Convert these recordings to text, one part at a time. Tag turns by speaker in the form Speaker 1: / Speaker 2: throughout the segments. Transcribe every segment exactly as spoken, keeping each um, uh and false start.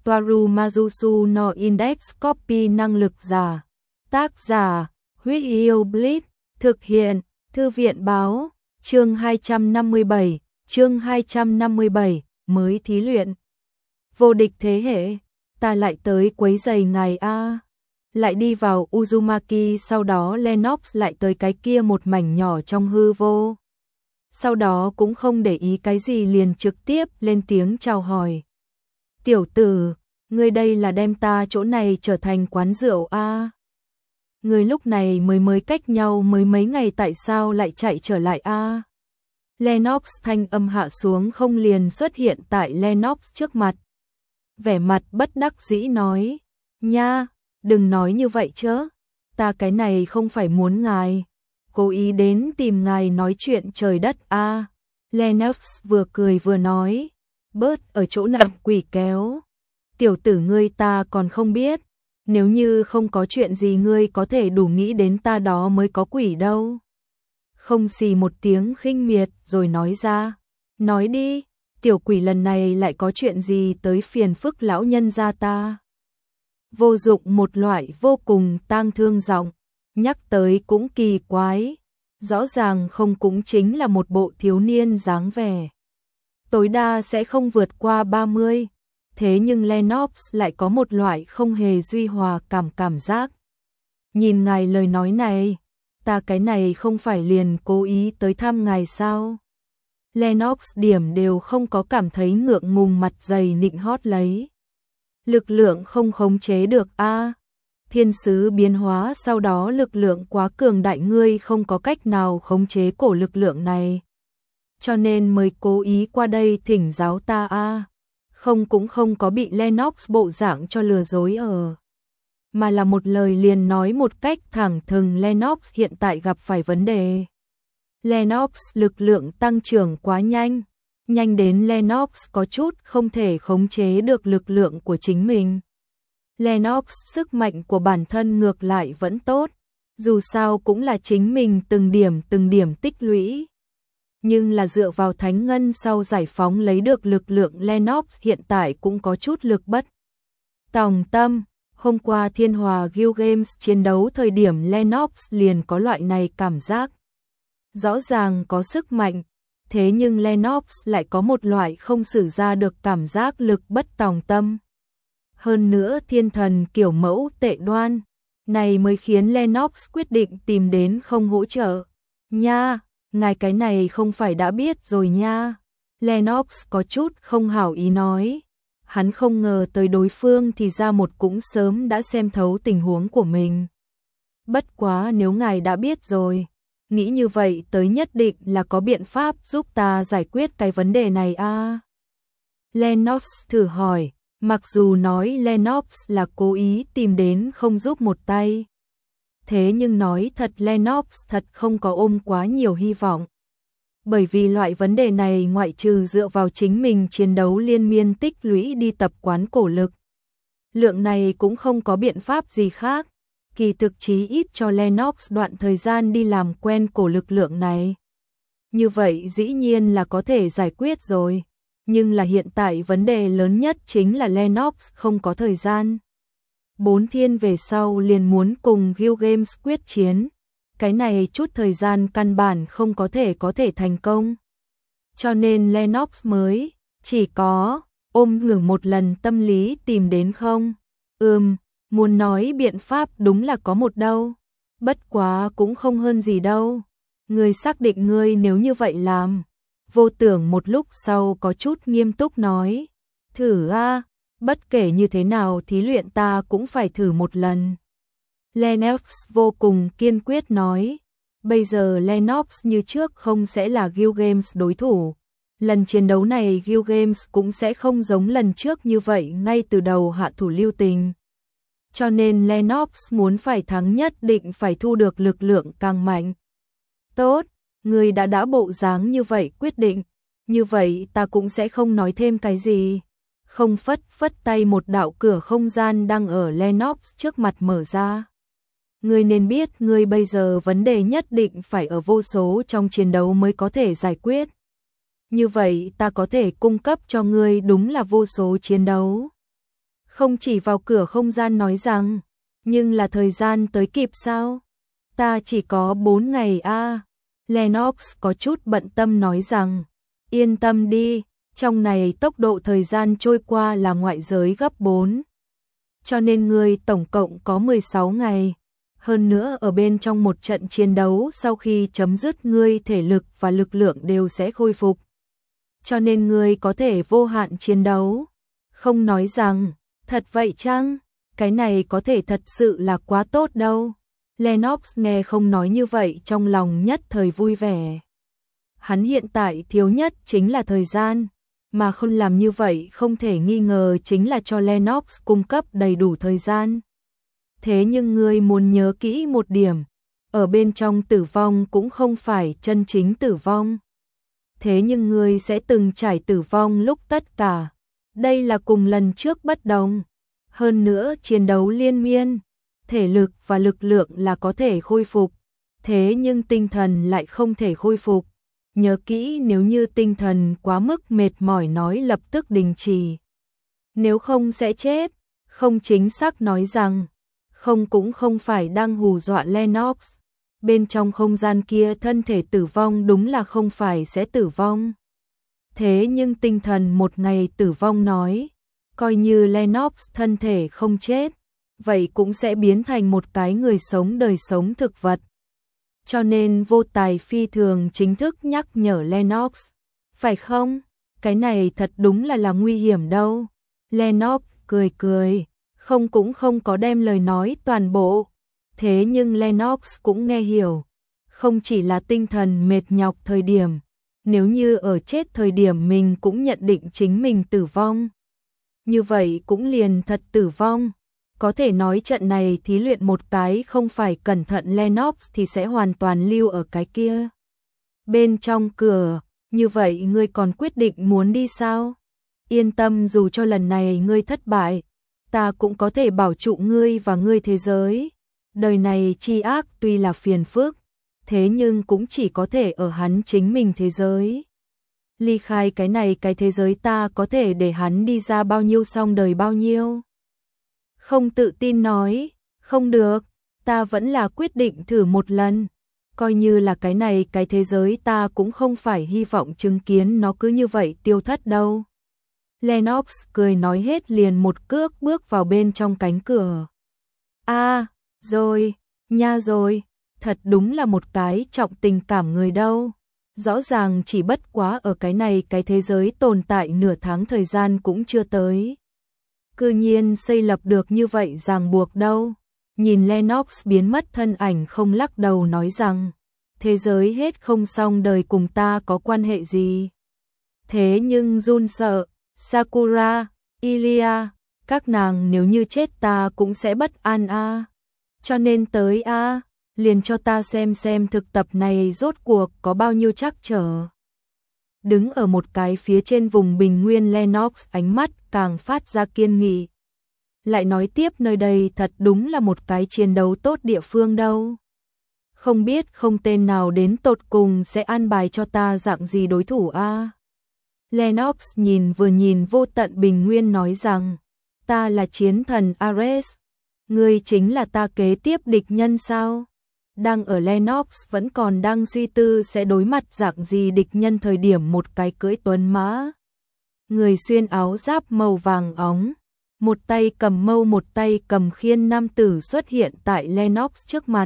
Speaker 1: Toaru Majusu no Index Copy năng lực giả. Tác giả, Huyết Yêu Blitz, thực hiện, Thư viện báo, chương hai trăm năm mươi bảy, chương hai trăm năm mươi bảy, mới thí luyện. Vô địch thế hệ, ta lại tới quấy giày ngài a. Lại đi vào Uzumaki, sau đó Lennox lại tới cái kia một mảnh nhỏ trong hư vô. Sau đó cũng không để ý cái gì liền trực tiếp lên tiếng chào hỏi. Tiểu tử, ngươi đây là đem ta chỗ này trở thành quán rượu a? Ngươi lúc này mới mới cách nhau mới mấy ngày tại sao lại chạy trở lại a? Lennox thanh âm hạ xuống không liền xuất hiện tại Lennox trước mặt. Vẻ mặt bất đắc dĩ nói, nha, đừng nói như vậy chứ, ta cái này không phải muốn ngài, cố ý đến tìm ngài nói chuyện trời đất a. Lennox vừa cười vừa nói, bớt ở chỗ nằm quỷ kéo. Tiểu tử ngươi ta còn không biết, nếu như không có chuyện gì ngươi có thể đủ nghĩ đến ta đó mới có quỷ đâu. Không xì một tiếng khinh miệt rồi nói ra, nói đi, tiểu quỷ lần này lại có chuyện gì tới phiền phức lão nhân gia ta. Vô dụng một loại vô cùng tang thương giọng, nhắc tới cũng kỳ quái, rõ ràng không cũng chính là một bộ thiếu niên dáng vẻ. Tối đa sẽ không vượt qua ba mươi, thế nhưng Lennox lại có một loại không hề duy hòa cảm cảm giác. Nhìn ngài lời nói này, ta cái này không phải liền cố ý tới thăm ngài sao? Lennox điểm đều không có cảm thấy ngượng ngùng, mặt dày nịnh hót lấy. Lực lượng không khống chế được a. Thiên sứ biến hóa sau đó lực lượng quá cường đại, ngươi không có cách nào khống chế cổ lực lượng này. Cho nên mới cố ý qua đây thỉnh giáo ta a. Không cũng không có bị Lennox bộ dạng cho lừa dối ở. Mà là một lời liền nói một cách thẳng thừng Lennox hiện tại gặp phải vấn đề. Lennox lực lượng tăng trưởng quá nhanh, nhanh đến Lennox có chút không thể khống chế được lực lượng của chính mình. Lennox sức mạnh của bản thân ngược lại vẫn tốt, dù sao cũng là chính mình từng điểm từng điểm tích lũy. Nhưng là dựa vào thánh ngân sau giải phóng lấy được lực lượng, Lennox hiện tại cũng có chút lực bất tòng tâm. Hôm qua Thiên Hòa Guild Games chiến đấu thời điểm Lennox liền có loại này cảm giác. Rõ ràng có sức mạnh, thế nhưng Lennox lại có một loại không sử ra được cảm giác lực bất tòng tâm. Hơn nữa thiên thần kiểu mẫu tệ đoan, này mới khiến Lennox quyết định tìm đến không hỗ trợ. Nha, ngài cái này không phải đã biết rồi nha. Lennox có chút không hảo ý nói. Hắn không ngờ tới đối phương thì ra một cũng sớm đã xem thấu tình huống của mình. Bất quá nếu ngài đã biết rồi, nghĩ như vậy tới nhất định là có biện pháp giúp ta giải quyết cái vấn đề này a. À? Lennox thử hỏi, mặc dù nói Lennox là cố ý tìm đến không giúp một tay. Thế nhưng nói thật Lennox thật không có ôm quá nhiều hy vọng. Bởi vì loại vấn đề này ngoại trừ dựa vào chính mình chiến đấu liên miên tích lũy đi tập quán cổ lực. Lượng này cũng không có biện pháp gì khác. Kỳ thực chí ít cho Lennox đoạn thời gian đi làm quen cổ lực lượng này. Như vậy dĩ nhiên là có thể giải quyết rồi. Nhưng là hiện tại vấn đề lớn nhất chính là Lennox không có thời gian. Bốn thiên về sau liền muốn cùng Guild Games quyết chiến. Cái này chút thời gian căn bản không có thể có thể thành công. Cho nên Lennox mới chỉ có ôm ngừng một lần tâm lý tìm đến không. Ừm, muốn nói biện pháp đúng là có một đâu. Bất quá cũng không hơn gì đâu. Ngươi xác định ngươi nếu như vậy làm. Vô Tưởng một lúc sau có chút nghiêm túc nói. Thử a, bất kể như thế nào thí luyện ta cũng phải thử một lần. Lennox vô cùng kiên quyết nói, bây giờ Lennox như trước không sẽ là Guild Games đối thủ. Lần chiến đấu này Guild Games cũng sẽ không giống lần trước như vậy ngay từ đầu hạ thủ lưu tình. Cho nên Lennox muốn phải thắng nhất định phải thu được lực lượng càng mạnh. Tốt, người đã đã bộ dáng như vậy quyết định, như vậy ta cũng sẽ không nói thêm cái gì. Không phất phất tay một đạo cửa không gian đang ở Lennox trước mặt mở ra. Ngươi nên biết ngươi bây giờ vấn đề nhất định phải ở vô số trong chiến đấu mới có thể giải quyết. Như vậy ta có thể cung cấp cho ngươi đúng là vô số chiến đấu. không chỉ vào cửa không gian nói rằng, nhưng là thời gian tới kịp sao? Ta chỉ có bốn ngày a. À. Lennox có chút bận tâm nói rằng, yên tâm đi, trong này tốc độ thời gian trôi qua là ngoại giới gấp bốn. Cho nên ngươi tổng cộng có mười sáu ngày. Hơn nữa ở bên trong một trận chiến đấu sau khi chấm dứt ngươi thể lực và lực lượng đều sẽ khôi phục. Cho nên ngươi có thể vô hạn chiến đấu. Không nói rằng, thật vậy chăng? Cái này có thể thật sự là quá tốt đâu. Lennox nghe không nói như vậy trong lòng nhất thời vui vẻ. Hắn hiện tại thiếu nhất chính là thời gian, mà không làm như vậy không thể nghi ngờ chính là cho Lennox cung cấp đầy đủ thời gian. Thế nhưng ngươi muốn nhớ kỹ một điểm, ở bên trong tử vong cũng không phải chân chính tử vong. Thế nhưng ngươi sẽ từng trải tử vong lúc tất cả. Đây là cùng lần trước bất đồng. Hơn nữa chiến đấu liên miên, thể lực và lực lượng là có thể khôi phục, thế nhưng tinh thần lại không thể khôi phục. Nhớ kỹ nếu như tinh thần quá mức mệt mỏi nói lập tức đình chỉ. Nếu không sẽ chết, không chính xác nói rằng, không cũng không phải đang hù dọa Lennox. Bên trong không gian kia thân thể tử vong đúng là không phải sẽ tử vong. Thế nhưng tinh thần một ngày tử vong nói, coi như Lennox thân thể không chết, vậy cũng sẽ biến thành một cái người sống đời sống thực vật. Cho nên vô tài phi thường chính thức nhắc nhở Lennox, phải không? Cái này thật đúng là là nguy hiểm đâu. Lennox cười cười, không cũng không có đem lời nói toàn bộ. Thế nhưng Lennox cũng nghe hiểu, không chỉ là tinh thần mệt nhọc thời điểm, nếu như ở chết thời điểm mình cũng nhận định chính mình tử vong. Như vậy cũng liền thật tử vong. Có thể nói trận này thí luyện một cái không phải cẩn thận Lennox thì sẽ hoàn toàn lưu ở cái kia. Bên trong cửa, như vậy ngươi còn quyết định muốn đi sao? Yên tâm, dù cho lần này ngươi thất bại, ta cũng có thể bảo trụ ngươi và ngươi thế giới. Đời này chi ác tuy là phiền phức, thế nhưng cũng chỉ có thể ở hắn chính mình thế giới. Ly khai cái này cái thế giới ta có thể để hắn đi ra bao nhiêu xong đời bao nhiêu. Không tự tin nói, không được, ta vẫn là quyết định thử một lần. Coi như là cái này cái thế giới ta cũng không phải hy vọng chứng kiến nó cứ như vậy tiêu thất đâu. Lennox cười nói hết liền một cước bước vào bên trong cánh cửa. A, à, rồi, nha rồi, thật đúng là một cái trọng tình cảm người đâu. Rõ ràng chỉ bất quá ở cái này cái thế giới tồn tại nửa tháng thời gian cũng chưa tới. Cư nhiên xây lập được như vậy ràng buộc đâu. Nhìn Lennox biến mất thân ảnh không lắc đầu nói rằng, thế giới hết không xong đời cùng ta có quan hệ gì. Thế nhưng Jun sợ, Sakura, Ilia, các nàng nếu như chết ta cũng sẽ bất an a. À. Cho nên tới a, à, liền cho ta xem xem thực tập này rốt cuộc có bao nhiêu trắc trở. Đứng ở một cái phía trên vùng bình nguyên Lennox ánh mắt càng phát ra kiên nghị. Lại nói tiếp nơi đây thật đúng là một cái chiến đấu tốt địa phương đâu. Không biết không tên nào đến tột cùng sẽ an bài cho ta dạng gì đối thủ a. À? Lennox nhìn vừa nhìn vô tận bình nguyên nói rằng, ta là chiến thần Ares, ngươi chính là ta kế tiếp địch nhân sao? Đang ở Lennox vẫn còn đang suy tư sẽ đối mặt dạng gì địch nhân thời điểm một cái cưỡi tuấn mã. Người xuyên áo giáp màu vàng óng, một tay cầm mâu một tay cầm khiên nam tử xuất hiện tại Lennox trước mặt.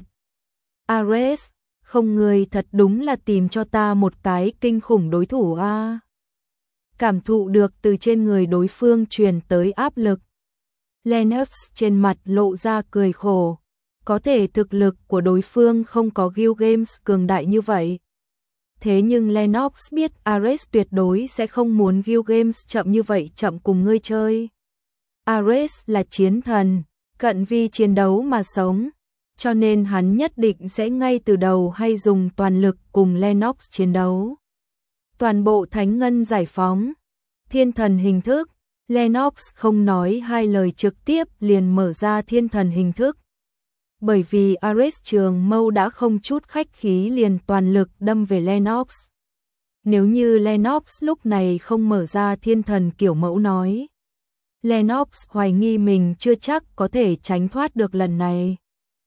Speaker 1: Ares, không, người thật đúng là tìm cho ta một cái kinh khủng đối thủ a. À. Cảm thụ được từ trên người đối phương truyền tới áp lực. Lennox trên mặt lộ ra cười khổ. Có thể thực lực của đối phương không có Guild Games cường đại như vậy. Thế nhưng Lennox biết Ares tuyệt đối sẽ không muốn Guild Games chậm như vậy chậm cùng ngươi chơi. Ares là chiến thần, cận vi chiến đấu mà sống, cho nên hắn nhất định sẽ ngay từ đầu hay dùng toàn lực cùng Lennox chiến đấu. Toàn bộ thánh ngân giải phóng, thiên thần hình thức, Lennox không nói hai lời trực tiếp liền mở ra thiên thần hình thức. Bởi vì Ares trường mâu đã không chút khách khí liền toàn lực đâm về Lennox. Nếu như Lennox lúc này không mở ra thiên thần kiểu mẫu nói, Lennox hoài nghi mình chưa chắc có thể tránh thoát được lần này.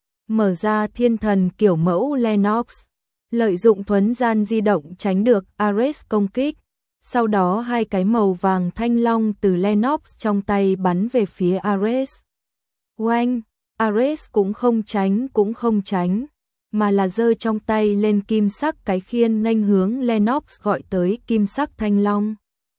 Speaker 1: Mở ra thiên thần kiểu mẫu Lennox, lợi dụng thuấn gian di động tránh được Ares công kích. Sau đó hai cái màu vàng thanh long từ Lennox trong tay bắn về phía Ares. Oanh, Ares cũng không tránh cũng không tránh, mà là giơ trong tay lên kim sắc cái khiên nghênh hướng Lennox gọi tới kim sắc thanh long.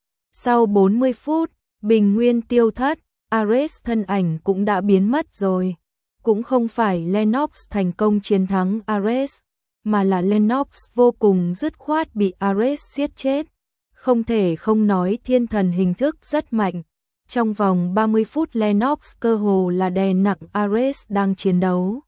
Speaker 1: Sau bốn mươi phút, bình nguyên tiêu thất, Ares thân ảnh cũng đã biến mất rồi. Cũng không phải Lennox thành công chiến thắng Ares, mà là Lennox vô cùng dứt khoát bị Ares giết chết. Không thể không nói thiên thần hình thức rất mạnh. Trong vòng ba mươi phút Lennox cơ hồ là đè nặng Ares đang chiến đấu.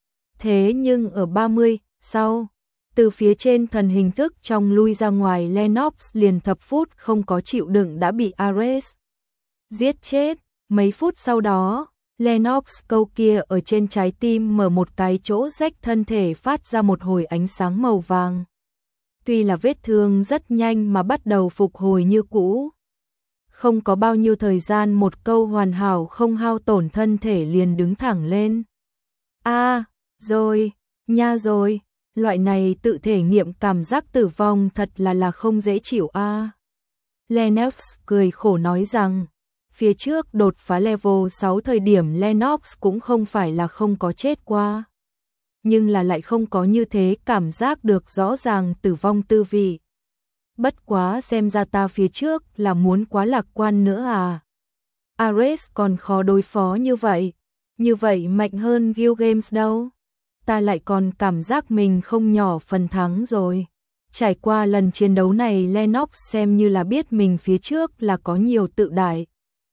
Speaker 1: Thế nhưng ở ba mươi sau, từ phía trên thần hình thức trong lui ra ngoài, Lennox liền thập phút không có chịu đựng đã bị Ares giết chết. Mấy phút sau đó, Lennox câu kia ở trên trái tim mở một cái chỗ rách, thân thể phát ra một hồi ánh sáng màu vàng. Tuy là vết thương rất nhanh mà bắt đầu phục hồi như cũ. Không có bao nhiêu thời gian, một câu hoàn hảo không hao tổn, thân thể liền đứng thẳng lên. A, à, rồi, nha rồi, loại này tự thể nghiệm cảm giác tử vong thật là là không dễ chịu a. À. Lennox cười khổ nói rằng, phía trước đột phá level sáu thời điểm Lennox cũng không phải là không có chết qua. Nhưng là lại không có như thế cảm giác được rõ ràng tử vong tư vị. Bất quá xem ra ta phía trước là muốn quá lạc quan nữa à. Ares còn khó đối phó như vậy. Như vậy mạnh hơn Guild Games đâu. Ta lại còn cảm giác mình không nhỏ phần thắng rồi. Trải qua lần chiến đấu này, Lennox xem như là biết mình phía trước là có nhiều tự đại.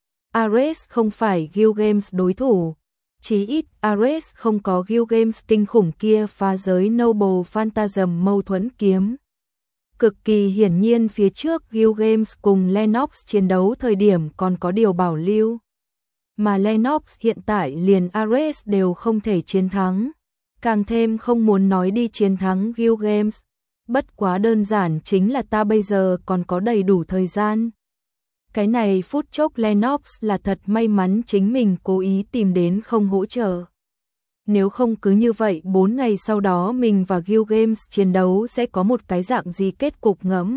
Speaker 1: Ares không phải Guild Games đối thủ. Chí ít Ares không có Guild Games kinh khủng kia phá giới Noble Phantasm mâu thuẫn kiếm. Cực kỳ hiển nhiên phía trước Guild Games cùng Lennox chiến đấu thời điểm còn có điều bảo lưu. Mà Lennox hiện tại liền Ares đều không thể chiến thắng. Càng thêm không muốn nói đi chiến thắng Guild Games. Bất quá đơn giản chính là ta bây giờ còn có đầy đủ thời gian. Cái này phút chốc Lennox là thật may mắn chính mình cố ý tìm đến không hỗ trợ. Nếu không cứ như vậy bốn ngày sau đó mình và Guild Games chiến đấu sẽ có một cái dạng gì kết cục ngẫm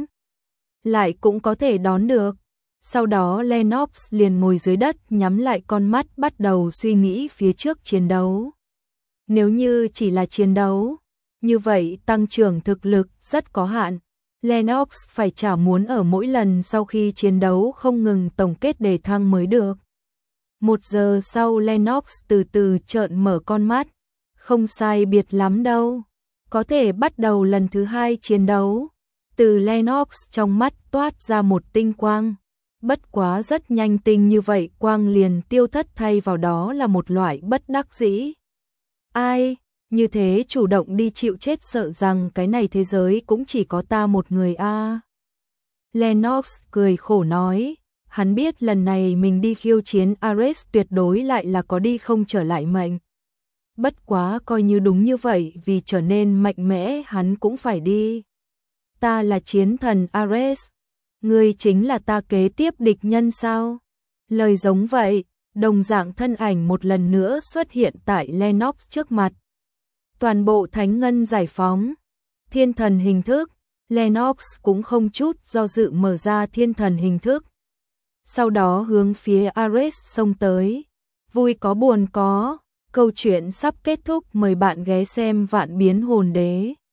Speaker 1: lại cũng có thể đón được. Sau đó Lennox liền ngồi dưới đất nhắm lại con mắt bắt đầu suy nghĩ phía trước chiến đấu. Nếu như chỉ là chiến đấu, như vậy tăng trưởng thực lực rất có hạn. Lennox phải chả muốn ở mỗi lần sau khi chiến đấu không ngừng tổng kết đề thăng mới được. Một giờ sau Lennox từ từ trợn mở con mắt. Không sai biệt lắm đâu. Có thể bắt đầu lần thứ hai chiến đấu. Từ Lennox trong mắt toát ra một tinh quang. Bất quá rất nhanh tinh như vậy quang liền tiêu thất, thay vào đó là một loại bất đắc dĩ. Ai, như thế chủ động đi chịu chết, sợ rằng cái này thế giới cũng chỉ có ta một người a. À. Lennox cười khổ nói, hắn biết lần này mình đi khiêu chiến Ares tuyệt đối lại là có đi không trở lại mệnh. Bất quá coi như đúng như vậy, vì trở nên mạnh mẽ hắn cũng phải đi. Ta là chiến thần Ares, ngươi chính là ta kế tiếp địch nhân sao? Lời giống vậy, đồng dạng thân ảnh một lần nữa xuất hiện tại Lennox trước mặt. Toàn bộ thánh ngân giải phóng, thiên thần hình thức, Lennox cũng không chút do dự mở ra thiên thần hình thức. Sau đó hướng phía Ares xông tới. Vui có buồn có, câu chuyện sắp kết thúc, mời bạn ghé xem Vạn Biến Hồn Đế.